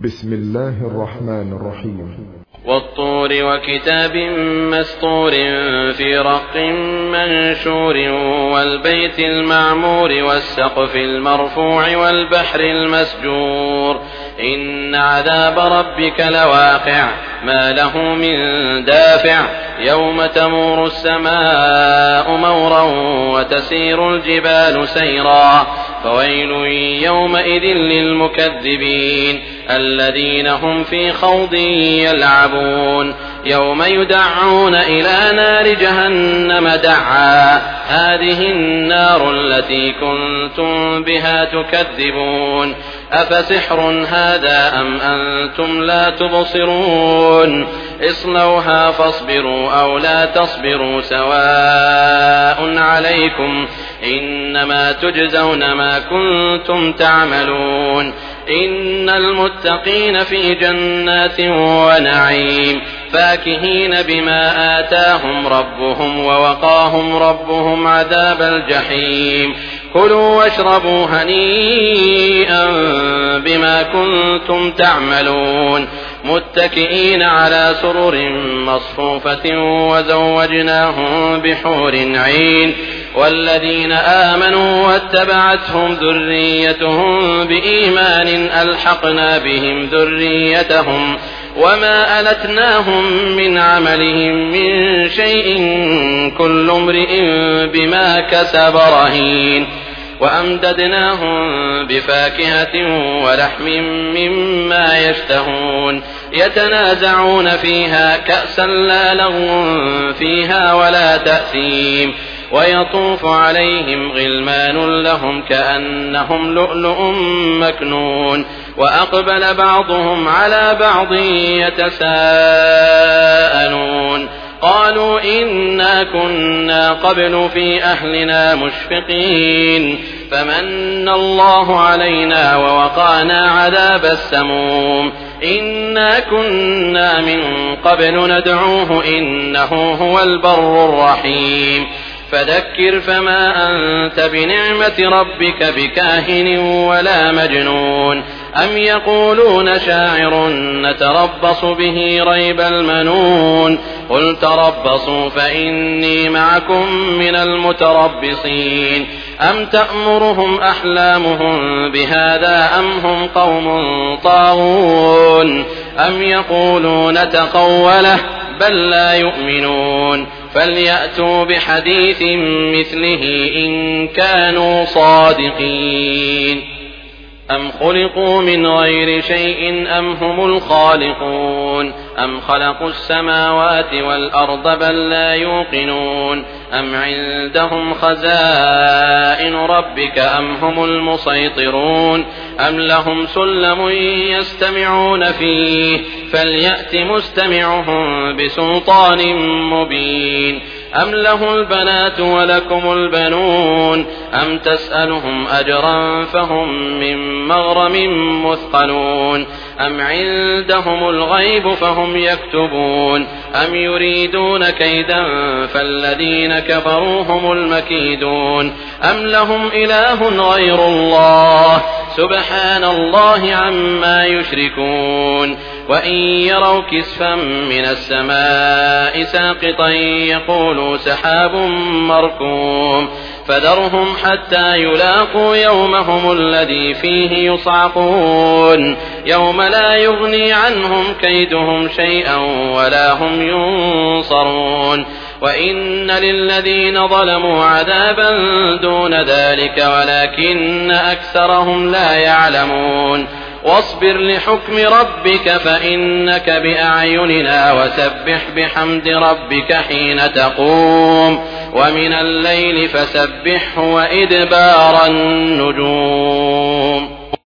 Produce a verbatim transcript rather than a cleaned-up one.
بسم الله الرحمن الرحيم. والطور وكتاب مسطور في رق منشور والبيت المعمور والسقف المرفوع والبحر المسجور إن عذاب ربك لواقع ما له من دافع يوم تمور السماء مورا وتسير الجبال سيرا فويل يومئذ للمكذبين الذين هم في خوض يلعبون يوم يدعون إلى نار جهنم دعا هذه النار التي كنتم بها تكذبون أفسحر هذا أم أنتم لا تبصرون اصلوها فاصبروا أو لا تصبروا سواء عليكم إنما تجزون ما كنتم تعملون إن المتقين في جنات ونعيم فاكهين بما آتاهم ربهم ووقاهم ربهم عذاب الجحيم كلوا واشربوا هنيئا بما كنتم تعملون متكئين على سرر مصفوفة وزوجناهم بحور عين والذين آمنوا واتبعتهم ذريتهم بإيمان ألحقنا بهم ذريتهم وما ألتناهم من عملهم من شيء كل امرئ بما كسب رهين وأمددناهم بفاكهة ولحم مما يشتهون يتنازعون فيها كأسا لا لغو فيها ولا تأثيم ويطوف عليهم غلمان لهم كأنهم لؤلؤ مكنون وأقبل بعضهم على بعض يتساءلون قالوا إنا كنا قبل في أهلنا مشفقين فمن الله علينا ووقانا عذاب السموم إنا كنا من قبل ندعوه إنه هو البر الرحيم فذكر فما أنت بنعمة ربك بكاهن ولا مجنون أم يقولون شاعر نتربص به ريب المنون قل تربصوا فإني معكم من المتربصين أم تأمرهم أحلامهم بهذا أم هم قوم طاغون أم يقولون تقوله بل لا يؤمنون فليأتوا بحديث مثله إن كانوا صادقين أم خلقوا من غير شيء أم هم الخالقون أم خلقوا السماوات والأرض بل لا يوقنون أم عندهم خزائن ربك أم هم المسيطرون أم لهم سلم يستمعون فيه فليأت مستمعهم بسلطان مبين أم له البنات ولكم البنون أم تسألهم أجرا فهم من مغرم مثقلون أم عندهم الغيب فهم يكتبون أم يريدون كيدا فالذين كفروا هم المكيدون أم لهم إله غير الله سبحان الله عما يشركون وإن يروا كسفا من السماء ساقطا يقولوا سحاب مركوم فذرهم حتى يلاقوا يومهم الذي فيه يصعقون يوم لا يغني عنهم كيدهم شيئا ولا هم ينصرون وإن للذين ظلموا عذابا دون ذلك ولكن أكثرهم لا يعلمون واصبر لحكم ربك فإنك بأعيننا وسبح بحمد ربك حين تقوم ومن الليل فسبحه وإدبار النجوم